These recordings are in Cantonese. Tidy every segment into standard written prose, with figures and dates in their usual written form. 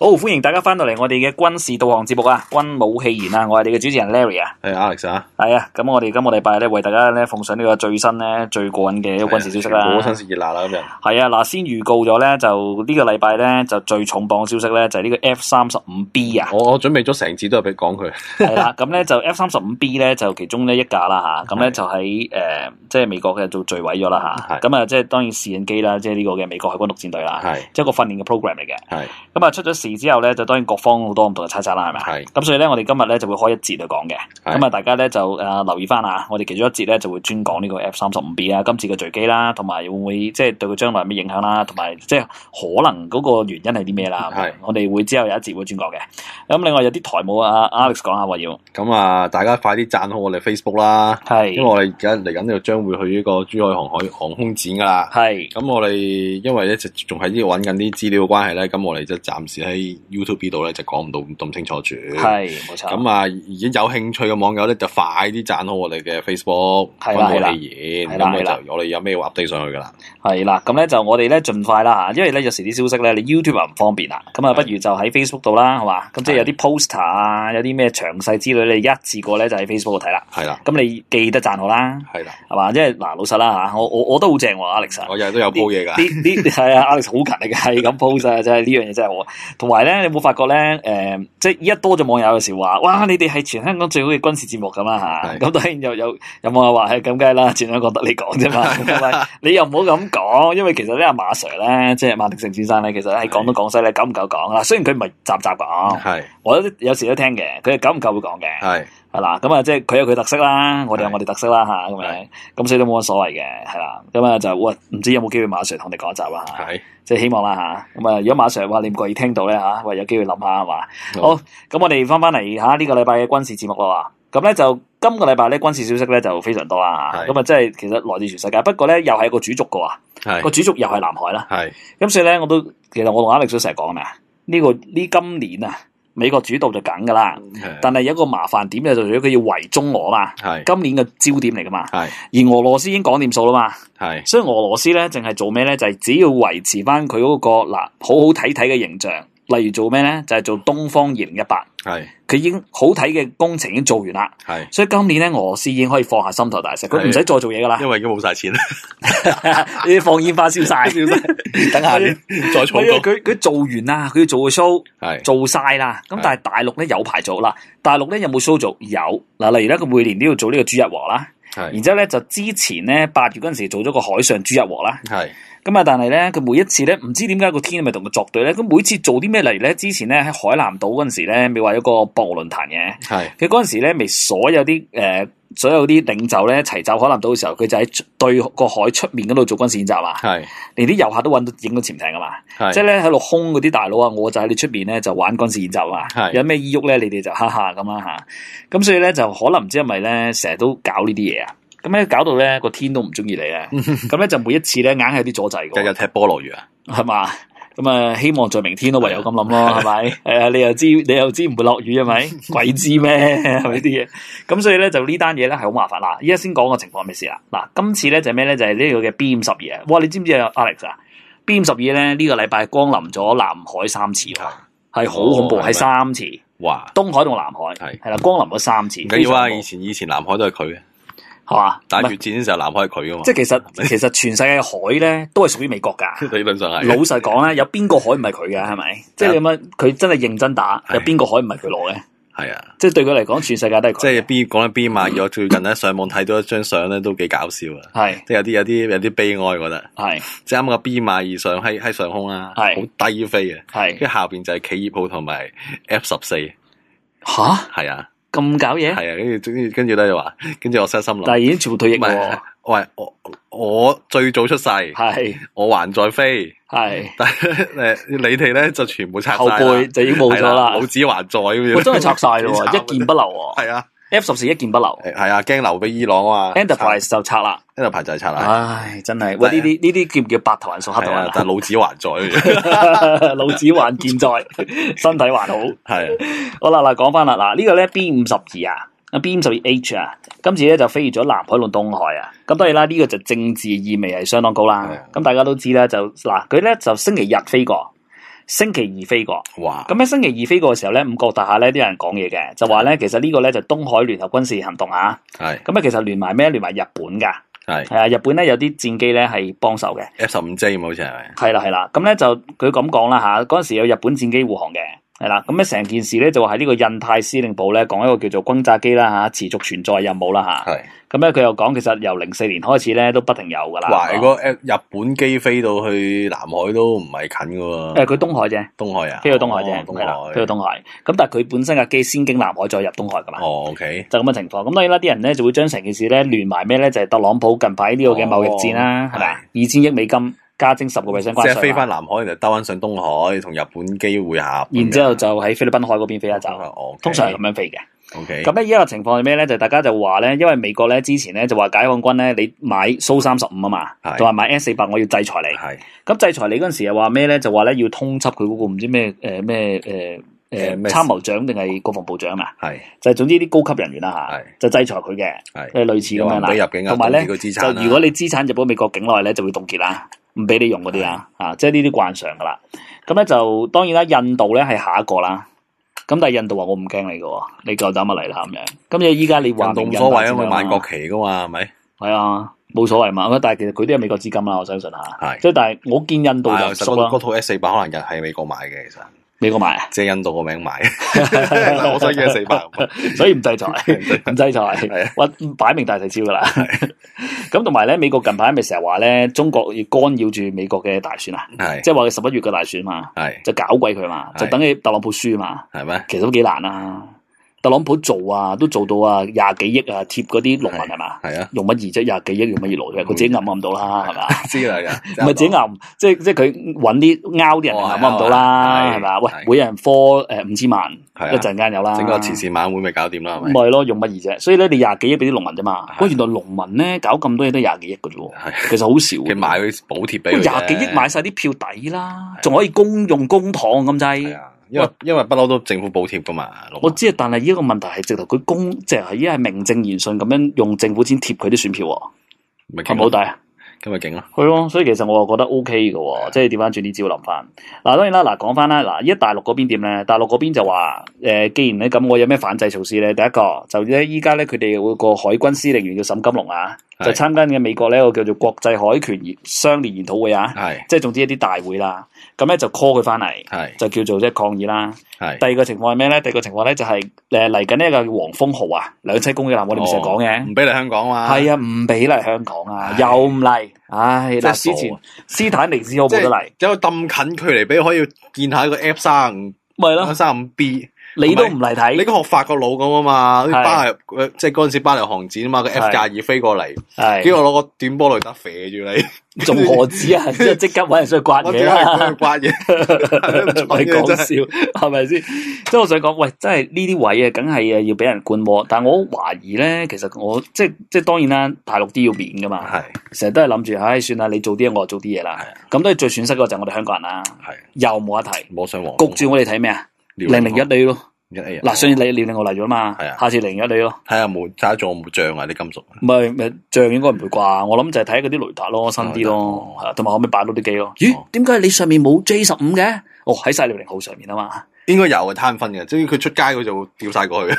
好，歡迎大家翻到嚟我哋嘅軍事導航節目啊，軍武器言啊，我係你嘅主持人 Larry 啊， 係 Alex 啊， 係啊，咁我哋今個禮拜咧為大家咧奉上呢個最新咧最過癮嘅一個軍事消息啦， 好新鮮熱辣啦咁樣。 係啊，嗱先預告咗咧，就呢個禮拜咧就最重磅消息咧就係呢個 F-35B 啊， 我準備咗成節都係俾講佢。 係啦，咁咧就 F-35B 咧就其中呢一架啦吓，咁咧就喺即係美國嘅做墜毀咗啦吓，咁啊即係當然試驗機啦，即係呢個嘅美國海軍陸戰隊啦，即係一個訓練嘅 program 嚟嘅，咁啊出咗事之後咧，就當然各方好多唔同嘅猜測啦，係咪？係。咁所以咧，我哋今日咧就會開一節去講嘅。咁啊，大家咧就留意翻啊，我哋其中一節咧就會專講呢個 F-35B 啊，今次嘅墜機啦，同埋會唔會即係對佢將來有咩影響啦，同埋即係可能嗰個原因係啲咩啦？係。我哋會之後有一節會專講嘅。咁另外有啲台務啊 ，Alex 講下話要。 咁啊，大家快啲讚好我哋 Facebook 啦。係。因為我哋而家嚟緊呢度將會去呢個珠海航空展噶啦。係。咁我哋因為一直仲喺呢度揾緊啲資料嘅關係咧，咁我哋就暫時喺 YouTube 度咧就講唔到咁清楚住，係冇錯。咁啊，已經有興趣嘅網友咧就快啲讚好我哋嘅 Facebook，軍武器言，咁就我哋有咩話 update 上去噶啦。係啦，咁咧就我哋咧盡快啦吓，因為咧有時啲消息咧你 YouTube 唔方便啦，咁啊不如就喺 Facebook 度啦，係嘛，咁即係有啲 poster 啊，有啲咩詳細資料，你一次過咧就喺 Facebook 度睇啦。係啦，咁你記得讚好啦。係啦，係嘛，即係嗱老實啦吓，我都好正喎 ，Alex。我日日都有 po 嘢噶。啲係啊 ，Alex 好勤力嘅，係咁 post 啊，真係呢樣嘢真係好。同埋咧，你有冇發覺咧？即係依家多咗網友有時話，哇！你哋係全香港最好嘅軍事節目咁啦吓。咁當然有網友話係咁梗係啦，全香港得你講啫嘛。係咪？你又唔好咁講，因為其實咧阿馬 Sir 咧，即係馬鼎盛先生咧，其實喺廣東廣西咧久唔久講啦。雖然佢唔係集講，係我有時都聽嘅，佢係久唔久會講嘅。係啦，咁啊，即係佢有佢特色啦，我哋有我哋特色啦吓，咁樣，咁所以都冇乜所謂嘅，係啦，咁啊就唔知有冇機會馬 Sir 同你講一集啦吓，係，即係希望啦吓，咁啊如果馬 Sir 話你唔覺意聽到咧吓，喂有機會諗下係嘛，好，咁我哋翻嚟吓呢個禮拜嘅軍事節目啦，咁咧就今個禮拜咧軍事消息咧就非常多啦，咁啊即係其實來自全世界，不過咧又係一個主軸噶，個主軸又係南海啦，係，咁所以咧其實我同Alex成日講咩啊，呢今年啊。美國主導就梗噶啦，但係有一個麻煩點就係佢要圍中俄嘛，今年嘅焦點嚟噶嘛，而俄羅斯已經講掂數啦嘛，所以俄羅斯咧淨係做咩咧？就係只要維持翻佢嗰個好好睇睇嘅形象，例如做咩咧？就係做東方2018，佢已經好睇嘅工程已經做完啦，所以今年咧俄羅斯已經可以放下心頭大石，佢唔使再做嘢噶啦， 因為已經冇晒錢啦， 你放煙花燒晒，等下再重講。佢做完啦，佢要做個 show， 做晒啦。咁但係大陸咧有排做啦，大陸咧有冇 show 做？有嗱，例如咧佢每年都要做呢個豬日和啦，然之後咧就之前咧8月嗰陣時做咗個海上豬日和啦，咁啊但係咧佢每一次咧唔知點解個天咪同佢作對咧，咁每次做啲咩嚟咧？之前咧喺海南島嗰陣時咧，咪話有個博鰲論壇嘅，佢嗰陣時咧咪所有啲領袖咧齊集海南島嘅時候，佢就喺對個海出面嗰度做軍事演習啊，連啲遊客都影到潛艇啊嘛，即係咧喺度空嗰啲大佬啊，我就喺你出面咧就玩軍事演習啊，有咩意喐咧，你哋就哈哈咁啦吓，咁所以咧就可能唔知係咪咧成日都搞呢啲嘢啊。咁咧搞到咧個天都唔中意你啊！咁咧就每一次咧硬係有啲阻滯嘅。日日踢波落雨啊，係嘛？咁啊，希望在明天都唯有咁諗咯，係咪？係啊，你又知唔會落雨係咪？鬼知咩？係咪啲嘢？咁所以咧就呢單嘢咧係好麻煩啦。依家先講個情況係咩事啦？嗱，今次咧就係咩咧？就係呢個嘅 B52啊！哇，你知唔知啊 Alex 啊 ？B52咧呢個禮拜光臨咗南海3次，係好恐怖，係3次。哇！東海同南海係啦，光臨咗3次。唔緊要啊， 以前南海都係佢嘅。 係嘛？ 打越戰嘅時候，南海係佢噶嘛？ 即係其實全世界嘅海咧，都係屬於美國噶。 理論上係。老實講咧，有邊個海唔係佢嘅？係咪？即係咁樣，佢真係認真打，有邊個海唔係佢攞嘅？係啊，即係對佢嚟講，全世界都係佢。即係講緊 B52，我最近咧上網睇到一張相咧，都幾搞笑啊！係，即係有啲悲哀，覺得係。即係啱個 B52上喺上空啦，係好低飛嘅，係。跟住下邊就係企業號同埋 F14。吓？係啊。咁搞嘢？係啊，跟住咧就話，跟住我心諗，但係已經全部退役喎。喂，我最早出世，係我還在飛，係，但係你哋咧就全部拆晒，後輩就已經冇咗啦，老子還在咁樣。我真係拆晒咯，一件不留。係啊。F14一件不留，係啊，驚留俾伊朗啊嘛。Enterprise 就拆啦，Enterprise 就係拆啦。唉，真係，喂，呢啲叫白頭人送黑頭人，但係老子還在，老子還健在，身體還好。係，好啦，嗱，講翻啦，嗱，呢個咧 B52啊，B52H 啊，今次咧就飛越咗南海同東海啊。咁當然啦，呢個就政治意味係相當高啦。咁大家都知啦，就嗱，佢咧就星期日飛過。 星期二飛過。 哇！ 咁喺星期二飛過嘅時候咧，五角大廈咧啲人講嘢嘅，就話咧其實呢個咧就東海聯合軍事行動啊。 係。 咁啊，其實聯埋咩？聯埋日本㗎。係啊，日本咧有啲戰機咧係幫手嘅。 F-15J 好似係咪？ 係啦，咁咧就佢咁講啦嚇，嗰陣時有日本戰機護航嘅。係啦，咁咧成件事咧就話喺呢個印太司令部咧講一個叫做轟炸機啦嚇，持續存在任務啦嚇。係。咁咧佢又講其實由04年開始咧都不停有㗎啦。 哇！如果日本機飛到去南海都唔係近㗎喎。 佢東海啫。東海啊？飛到東海啫。係啦，飛到東海。咁但係佢本身架機先經南海再入東海㗎嘛。 哦 ，OK。 就咁嘅情況。咁當然啦，啲人咧就會將成件事咧聯埋咩咧？就係特朗普近排呢個嘅貿易戰啦，係咪？2000億美金。加徵10%關稅， 即係飛翻南海，就兜翻上東海，同日本機會合。 然之後就喺菲律賓海嗰邊飛一走，通常係咁樣飛嘅。 OK。 咁咧依家嘅情況係咩咧？就大家就話咧，因為美國咧之前咧就話解放軍咧，你買蘇35啊嘛，就話買 S400，我要制裁你。係。咁制裁你嗰陣時又話咩咧？就話咧要通緝佢嗰個唔知咩參謀長定係國防部長啊？係。就係總之啲高級人員啦嚇，就制裁佢嘅，類似咁樣啦。同埋咧，就如果你資產入到美國境內咧，就會凍結啦。唔俾你用嗰啲啊，即係呢啲慣常噶啦。咁咧就當然啦，印度咧係下一個啦。咁但係印度話我唔驚你噶，你夠膽咪嚟啦咁樣。咁你依家你話冇所謂啊嘛，買國旗噶嘛，係咪？ 係啊，冇所謂嘛。但係其實佢都有美國資金啦，我相信吓。係。即係但係我見印度就熟啦。 嗰套 S400可能係美國買嘅，其實。 美國買啊？ 借印度個名買，我想要400， 所以唔制裁，唔制裁，哇，擺明大細招噶啦。咁同埋咧，美國近排咪成日話咧，中國要干擾住美國嘅大選啊，即係話佢11月嘅大選嘛，就搞鬼佢嘛，就等你特朗普輸嘛，係咩？其實都幾難啊。特朗普做啊，都做到啊，20幾億啊，貼嗰啲農民係嘛？係啊，用乜嘢啫？20幾億用乜嘢攞嘅？佢自己揞唔到啦，係嘛？知啦，唔係自己揞，即係佢揾啲拗啲人揞唔到啦，係嘛？喂，每人科5000萬，一陣間有啦。 整個慈善晚會咪搞掂啦，係咪？ 唔係咯，用乜嘢啫？所以咧，你20幾億俾啲農民啫嘛。喂，原來農民咧搞咁多嘢都20幾億嘅啫，其實好少。佢買嗰啲補貼俾佢。 20幾億買晒啲票抵啦，仲可以用公帑咁滯。 因為不嬲都政府補貼噶嘛， 我知啊，但係呢個問題係直頭佢即係依家係名正言順咁樣用政府錢貼佢啲選票，係咪好抵啊？ 咁咪勁咯， 係咯，所以其實我又覺得 OK 嘅，即係調翻轉啲招諗翻。嗱，當然啦，嗱講翻啦，嗱，而家大陸嗰邊點咧？大陸嗰邊就話，既然咧咁，我有咩反制措施咧？第一個就咧，依家咧佢哋有個海軍司令員叫沈金龍啊，就參加嘅美國呢一個叫做國際海權商聯研討會啊，即係總之一啲大會啦。咁咧就 call 佢翻嚟，就叫做即係抗議啦。第二個情況係咩咧？第二個情況咧就係嚟緊呢一個叫黃蜂號啊，兩棲攻擊艦，我哋唔成日講嘅， 唔俾嚟香港嘛。係啊，唔俾嚟香港啊，又唔嚟。唉，嗱，之前斯坦尼斯號冇得嚟， 有咁近距離俾可以見下一個 F35， 咪咯 ，35B。 你都唔嚟睇， 你學法國佬咁啊嘛，巴黎即係嗰陣時巴黎航展啊嘛，個 F22飛過嚟，跟住我攞個短波雷達射住你， 仲何止啊？即係即刻搵人出去刮嘢啦， 刮嘢， 唔係講笑，係咪先？即係我想講，喂，真係呢啲位啊，梗係要俾人觀摩。但係我懷疑咧，其實我即係當然啦，大陸啲要面噶嘛，成日都係諗住，唉，算啦，你做啲嘢，我就做啲嘢啦。咁都係最損失嗰個就係我哋香港人啦，又冇得提， 冇上皇， 焗住我哋睇咩啊？001A咯。嗱，上次你遼寧號嚟咗嘛？係啊，下次001A咯。 睇下冇，睇下仲有冇漲啊啲金屬。 唔係漲應該唔會啩？我諗就係睇嗰啲雷達咯，新啲咯，係啊，同埋可唔可以擺到啲機咯？咦？點解你上面冇 J15嘅？哦，喺晒遼寧號上面啊嘛。應該有嘅，攤分嘅，即係佢出街佢就會掉晒過去。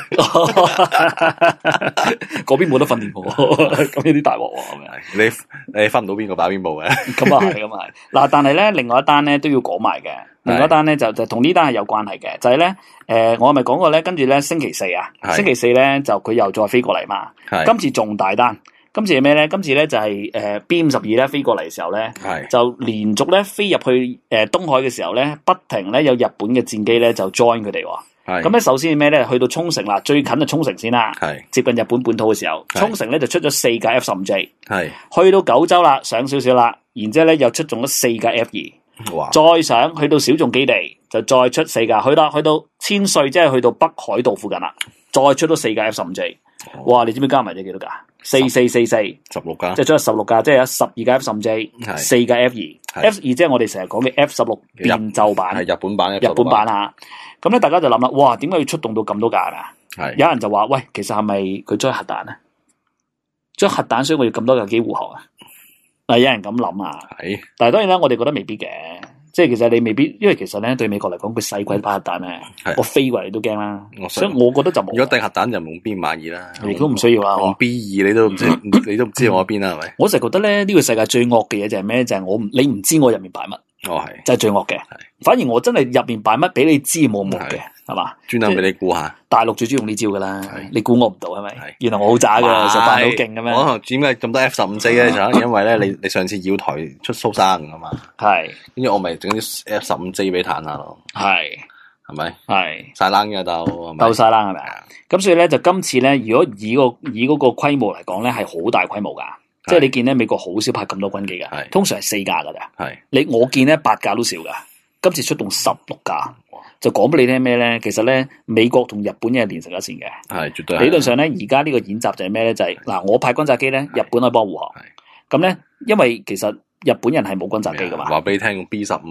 嗰邊冇得訓練喎，咁有啲大鑊喎。你分唔到邊個打邊部嘅？咁啊係，咁啊係。嗱，但係咧，另外一單咧都要講埋嘅。另外一單咧就同呢單係有關係嘅，就係咧，我係咪講過咧？跟住咧星期四星期四咧就佢又再飛過嚟嘛。今次仲大單。今次係咩咧？今次咧就係B52咧飛過嚟嘅時候咧，就連續咧飛入去東海嘅時候咧，不停咧有日本嘅戰機咧就 join 佢哋喎。咁咧首先係咩咧？去到沖繩啦，最近就沖繩先啦，接近日本本土嘅時候，沖繩咧就出咗4架 F15J，去到九州啦，上少少啦，然之後咧又出中咗4架 F2，再上去到小眾基地就再出4架，去到千歲，即係去到北海道附近啦，再出咗4架 F15J，哇！你知唔知加埋咗幾多架？4444，16 架， 即係出咗16架，即係有12架 F15J， 4架 F2，F2 即係我哋成日講嘅 F16變奏版， 係日本版， 日本版啊！咁咧大家就諗啦，哇！點解要出動到咁多架啊？有人就話，喂，其實係咪佢裝核彈啊？裝核彈所以我要咁多架機護航啊？有人咁諗啊？但係當然啦，我哋覺得未必嘅。 即係其實你未必，因為其實咧對美國嚟講，佢細鬼把核彈咧，我飛過嚟都驚啦。所以我覺得就冇。如果掟核彈就用 B52啦， 亦都唔需要啦。 用 B2你都唔知，你都唔知我邊啦，係咪？ 我成日覺得咧，呢個世界最惡嘅嘢就係咩？就係你唔知我入面擺乜。 係， 就係最惡嘅。反而我真係入面擺乜俾你知冇惡嘅，係嘛？ 專登俾你估下。 大陸最中意用呢招噶啦，你估我唔到係咪？原來我好渣噶，實扮到勁嘅咩？ 我點解咁多 F-15咧？就因為咧，你上次繞台出蘇生啊嘛。係。跟住我咪整啲 F-15俾彈下咯。係咪？係。晒冷嘅鬥晒冷係咪啊？咁所以咧，就今次咧，如果以嗰個規模嚟講咧，係好大規模噶。即係你見咧，美國好少派咁多軍機噶，通常係4架噶咋。我見咧8架都少噶，今次出動16架，就講俾你聽咩咧？其實咧，美國同日本係連成一線嘅，係絕對。理論上咧，而家呢個演習就係咩咧？就係嗱，我派轟炸機咧，日本可以幫護航。咁咧，因為其實日本人係冇轟炸機噶嘛。 話俾你聽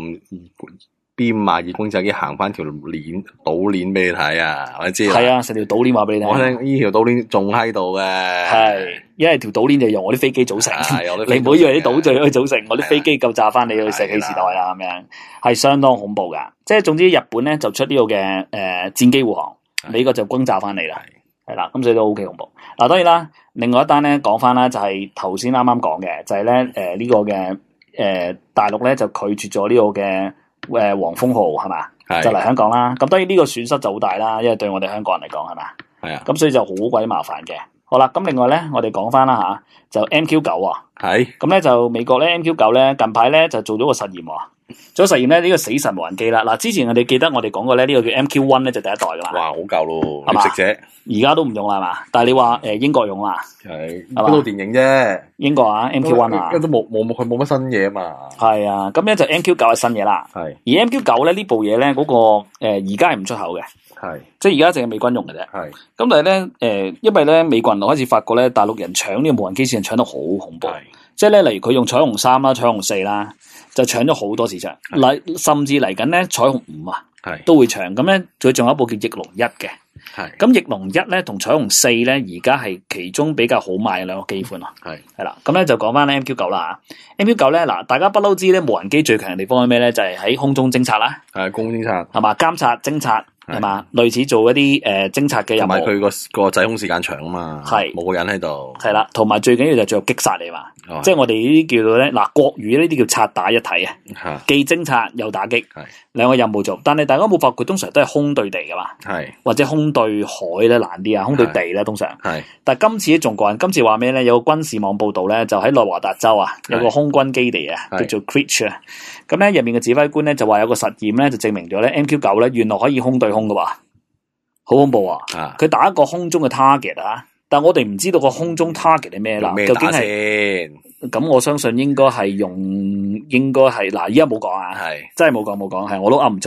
，B52轟炸機行翻條鏈島鏈俾你睇啊！我知係啊，成條島鏈話俾你聽。 我聽呢條島鏈仲喺度嘅。係， 因為條島鏈就由我啲飛機組成。你唔好以為啲島就可以組成，我啲飛機夠炸翻你去石器時代啊咁樣，係相當恐怖噶。即係總之，日本咧就出呢個嘅戰機護航，美國就轟炸翻你啦。係啦，咁所以都 OK 恐怖。嗱，當然啦，另外一單咧講翻啦，就係頭先啱啱講嘅，就係咧呢個嘅大陸咧就拒絕咗呢個嘅。黃蜂號係嘛，就嚟香港啦。咁當然呢個損失就好大啦，因為對我哋香港人嚟講係嘛，係啊。咁所以就好鬼麻煩嘅。好啦，咁另外咧，我哋講翻啦吓，就 MQ9 啊，係。咁咧就美國咧 MQ9咧近排咧就做咗個實驗，做咗實驗咧呢個死神無人機啦。嗱，之前我哋記得我哋講過咧呢個叫 MQ1 咧就第一代噶啦。哇，好舊咯，係嘛？食者而家都唔用啦，係嘛？但係你話英國用啦，係嗰套電影啫。英國啊 MQ1 啊，都佢冇乜新嘢啊嘛。係啊，咁咧就 MQ9 係新嘢啦。係。而 MQ9 咧呢部嘢咧嗰個而家係唔出口嘅。係，即係而家淨係美軍用嘅啫。係，咁但係咧，因為咧美國人開始發覺咧，大陸人搶呢個無人機市場搶得好恐怖。即係咧，例如佢用彩虹3啦、彩虹4啦，就搶咗好多市場。甚至嚟緊咧彩虹5啊，都會搶。咁咧，佢仲有一部叫翼龍1嘅。係，咁翼龍1咧同彩虹4咧，而家係其中比較好賣嘅兩個機款咯。係啦，咁咧就講翻咧 MQ9 啦吓。MQ9 咧嗱，大家不嬲知咧，無人機最強嘅地方係咩咧？就係喺空中偵察啦。係，空中偵察係嘛，監察、偵察。係嘛，類似做一啲偵察嘅任務，同埋佢個滯空時間長啊嘛，係冇個人喺度，係啦，同埋最緊要就係最後擊殺你嘛，即係我哋呢啲叫做咧嗱國語呢啲叫察打一體啊，既偵察又打擊，兩個任務做，但係大家冇發覺通常都係空對地噶嘛，係或者空對海咧難啲啊，空對地咧通常係，但係今次仲過癮，今次話咩咧？有個軍事網報道咧，就喺內華達州啊，有個空軍基地啊，叫做 Creech 啊，咁咧入面嘅指揮官咧就話有個實驗咧就證明咗咧 MQ9 咧原來可以空對空噶喎，好恐怖啊！佢打一個空中嘅 target 啊，但係我哋唔知道個空中 target 係咩啦，究竟係咁？我相信應該係嗱，依家冇講啊，係真係冇講，係我都噏唔出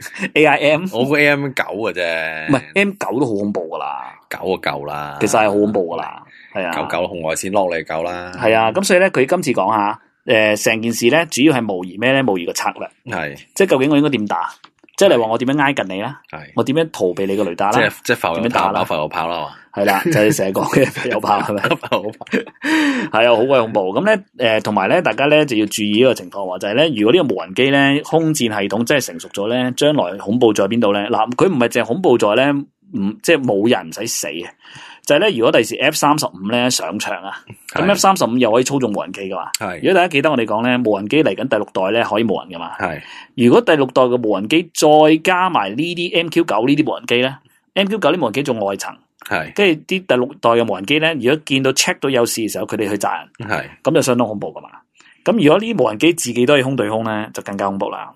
AIM， 我估 AM9嘅啫，唔係 M9都好恐怖噶啦，9就夠啦，其實係好恐怖噶啦，係啊，9紅外線落嚟夠啦，係啊，咁所以咧佢今次講下成件事咧，主要係模擬咩咧？模擬個策略，係即係究竟我應該點打？即係你話我點樣挨近你啦？我點樣逃避你個雷達啦？即係浮油炮啦，浮油炮啦，係啦，就係成日講嘅浮油炮係咪？浮油炮係啊，好鬼恐怖。咁咧，同埋咧，大家咧就要注意呢個情況，就係咧，如果呢個無人機咧空戰系統真係成熟咗咧，將來恐怖在邊度咧？嗱，佢唔係淨係恐怖在咧，即係冇人唔使死嘅。就係咧，如果第時 F-35咧上場啊，咁 F-35又可以操縱無人機噶嘛？係。如果大家記得我哋講咧，無人機嚟緊第6代咧可以無人噶嘛？係。如果第6代嘅無人機再加埋呢啲 MQ9 呢啲無人機咧 ，MQ9 啲無人機仲外層，係。跟住啲第6代嘅無人機咧，如果見到 check 到有事嘅時候，佢哋去炸人，係。咁就相當恐怖噶嘛。咁如果呢啲無人機自己都係空對空咧，就更加恐怖啦。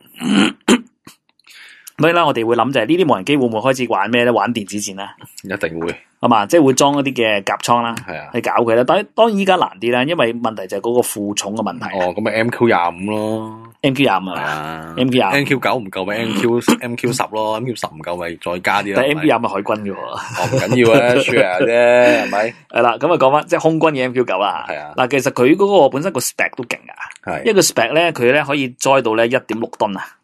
所以啦，我哋會諗就係呢啲無人機會唔會開始玩咩咧？玩電子戰咧？一定會。係嘛，即係會裝一啲嘅甲倉啦，係啊，去搞佢啦。當然依家難啲啦，因為問題就係嗰個負重嘅問題。哦，咁咪 MQ25咯，MQ25啊，MQ9 唔夠咪 MQ10 咯，MQ10 唔夠咪再加啲啦。但係 MQ25 係海軍嘅喎，哦唔緊要啊，share 啫，係咪？係啦，咁啊講翻即係空軍嘅 MQ9啦。係啊，嗱，其實佢嗰個本身個 spec 都勁噶，係一個 spec 咧，佢咧可以載到咧1.6噸啊。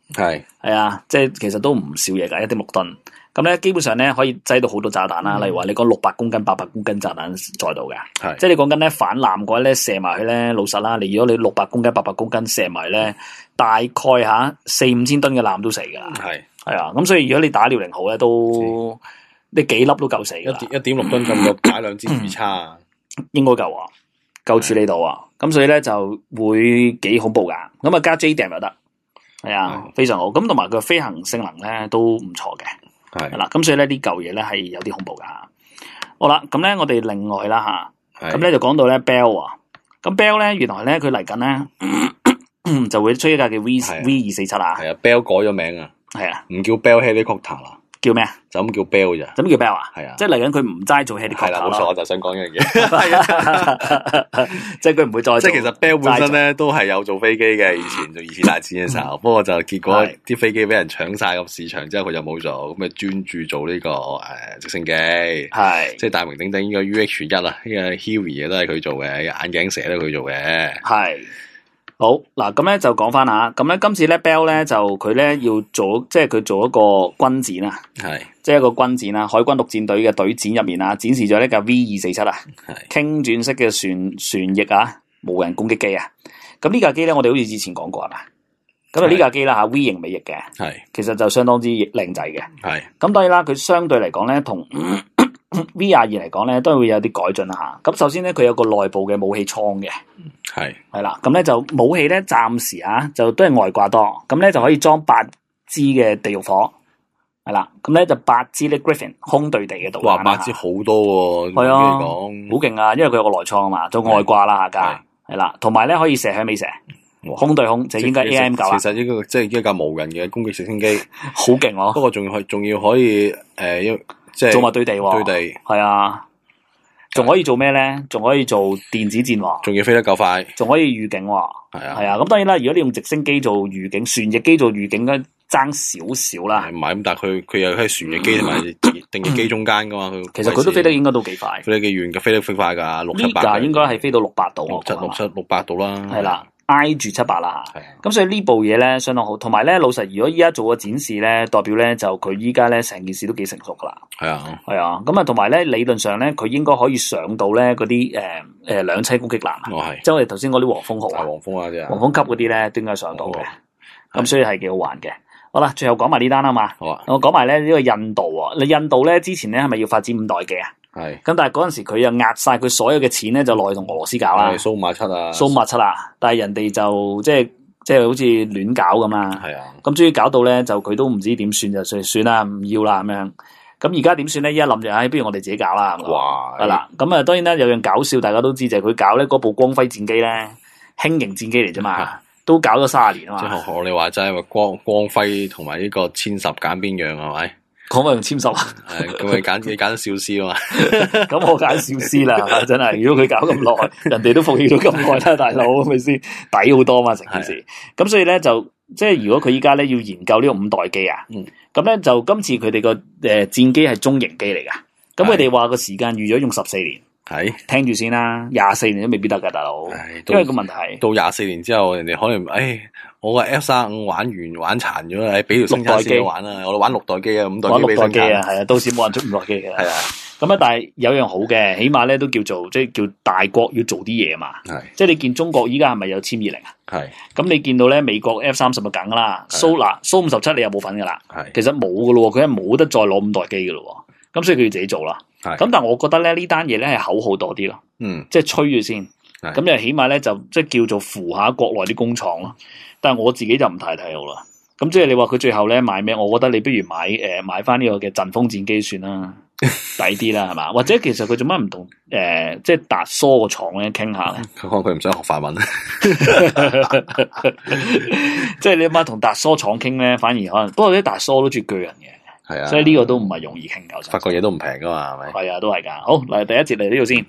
係啊，即係其實都唔少嘢㗎，一啲6噸。咁咧基本上咧可以擠到好多炸彈啦。例如話你講600公斤、800公斤炸彈在度嘅，即係你講緊咧反艦嘅話咧射埋去咧，老實啦。如果你600公斤、800公斤射埋咧，大概4、5千噸嘅艦都死㗎啦。係啊，咁所以如果你打遼寧號咧，都你幾粒都夠死㗎。 1.6噸咁就打2支魚叉， 應該夠啊，夠處理到啊。咁所以咧就會幾恐怖㗎。咁啊加 JDAM 又得，係啊，非常好。咁同埋佢飛行性能咧都唔錯嘅。係啦，咁所以咧呢嚿嘢咧係有啲恐怖噶。好啦，咁咧我哋另外啦吓，咁咧就講到咧 Bell 啊，咁 Bell 咧原來咧佢嚟緊咧就會出一架叫 V247啊。 係啊 ，Bell 改咗名啊， 係啊， 唔叫 Bell Helicopter 啦。 叫咩啊？ 就咁叫 Bell 咋？ 就咁叫 Bell 啊？ 係啊， 即係嚟緊佢唔齋做 helicopter。係啦， 冇錯，我就想講一樣嘢。係啊， 即係佢唔會再。 即係其實 Bell 本身咧都係有做飛機嘅，以前做2次大戰嘅時候。不過就結果啲飛機俾人搶晒個市場之後，佢就冇做，咁咪專注做呢個直升機。係，即係大名鼎鼎呢個 UH-1啊，呢個 Huey 都係佢做嘅，眼鏡蛇都係佢做嘅。係。 好嗱，咁咧就講翻下，咁咧今次咧 Bell 咧就佢咧要做，即係佢做一個軍展啊，係，即係一個軍展啊，海軍陸戰隊嘅隊展入面啊，展示咗呢架 V247啊，係傾轉式嘅旋翼啊，無人攻擊機啊，咁呢架機咧我哋好似之前講過係嘛，咁啊呢架機啦吓 V 型尾翼嘅，係，其實就相當之靚仔嘅，係，咁當然啦，佢相對嚟講咧同V22嚟講咧，都係會有啲改進啦吓。咁首先咧，佢有個內部嘅武器倉嘅，係啦。咁咧就武器咧，暫時就都係外掛多。咁咧就可以裝8支嘅地獄火，係啦。咁咧就8支咧 Griffin 空對地嘅導彈。 哇，8支好多喎！係啊， 好勁啊！因為佢有個內倉啊嘛，做外掛啦下架，係啦。同埋咧可以射響尾蛇，空對空就應該 AM9。 其實呢個即係一架無人嘅攻擊直升機， 好勁咯。 不過仲要可以即係做埋對地喎，對地係啊，仲可以做咩咧？仲可以做電子戰喎， 仲要飛得夠快， 仲可以預警喎，係啊。咁當然啦，如果你用直升機做預警，船翼機做預警咧，爭少少啦。唔係咁， 但係佢又喺船翼機同埋定翼機中間噶嘛。 其實佢都飛得應該都幾快， 飛得幾遠嘅，飛得快噶，600-700。呢架應該係飛到600度 ，600度啦。係啦。 挨住700啦，咁所以呢部嘢咧相當好，同埋咧老實，如果依家做個展示咧，代表咧就佢依家咧成件事都幾成熟噶啦。係啊，係啊，咁啊同埋咧理論上咧，佢應該可以上到咧嗰啲兩棲攻擊艦，即係我哋頭先嗰啲黃蜂號啊，黃蜂級嗰啲咧，都應該上到嘅。咁所以係幾好玩嘅。好啦，最後講埋呢單啊嘛。好啊，我講埋咧呢個印度啊，你印度咧之前咧係咪要發展5代機啊？係，咁但係嗰陣時佢又壓晒佢所有嘅錢咧，就落去同俄羅斯搞啦。 蘇57啊， 蘇57啊，但係人哋就即係好似亂搞咁啦。係啊，咁終於搞到咧，就佢都唔知點算，就算啦，唔要啦咁樣。咁而家點算咧？依家諗住，不如我哋自己搞啦。哇，係啦，咁啊，當然啦，有樣搞笑，大家都知就係佢搞咧嗰部光輝戰機咧，輕型戰機嚟啫嘛，都搞咗30年啊嘛。即係我哋話齋話光輝同埋呢個千十揀邊樣係咪？ 講咪用千十啊？ 係咁咪你揀少師啊嘛？ 咁我揀少師啦，真係。如果佢搞咁耐，人哋都服氣咗咁耐啦，大佬係咪先？抵好多嘛成件事。咁所以咧就即係如果佢依家咧要研究呢個5代機啊，咁咧就今次佢哋個戰機係中型機嚟噶。咁佢哋話個時間預咗用14年。係聽住先啦，24年都未必得噶，大佬。因為個問題到24年之後，人哋可能我個 F-35玩殘咗啦，俾條生產線玩啦，我哋玩6代機啊，5代機俾生產。 係啊，到時冇人出5代機嘅。係啊，咁啊，但係有樣好嘅，起碼咧都叫做即係叫大國要做啲嘢嘛。係，即係你見中國依家係咪有殲20啊？係，咁你見到咧美國 F-30就梗啦，蘇57你又冇份噶啦。係，其實冇噶咯，佢係冇得再攞5代機噶咯。咁所以佢要自己做啦。咁但係我覺得咧呢單嘢咧係口號多啲咯。即係吹住先。咁就起碼咧就即係叫做扶下國內啲工廠咯。但係我自己就唔太睇好啦。咁即係你話佢最後咧買咩？我覺得你不如買翻呢個嘅陣風戰機算啦，抵啲啦係嘛？或者其實佢做乜唔同即係達疏個廠咧傾下咧？ 佢唔想學法文。 即係你諗下同達疏廠傾咧，反而可能不過啲達疏都絕巨人嘅。係啊，所以呢個都唔係容易傾嘅。 法國嘢都唔平噶嘛，係咪？ 係啊，都係噶。好，嚟第一節嚟呢度先。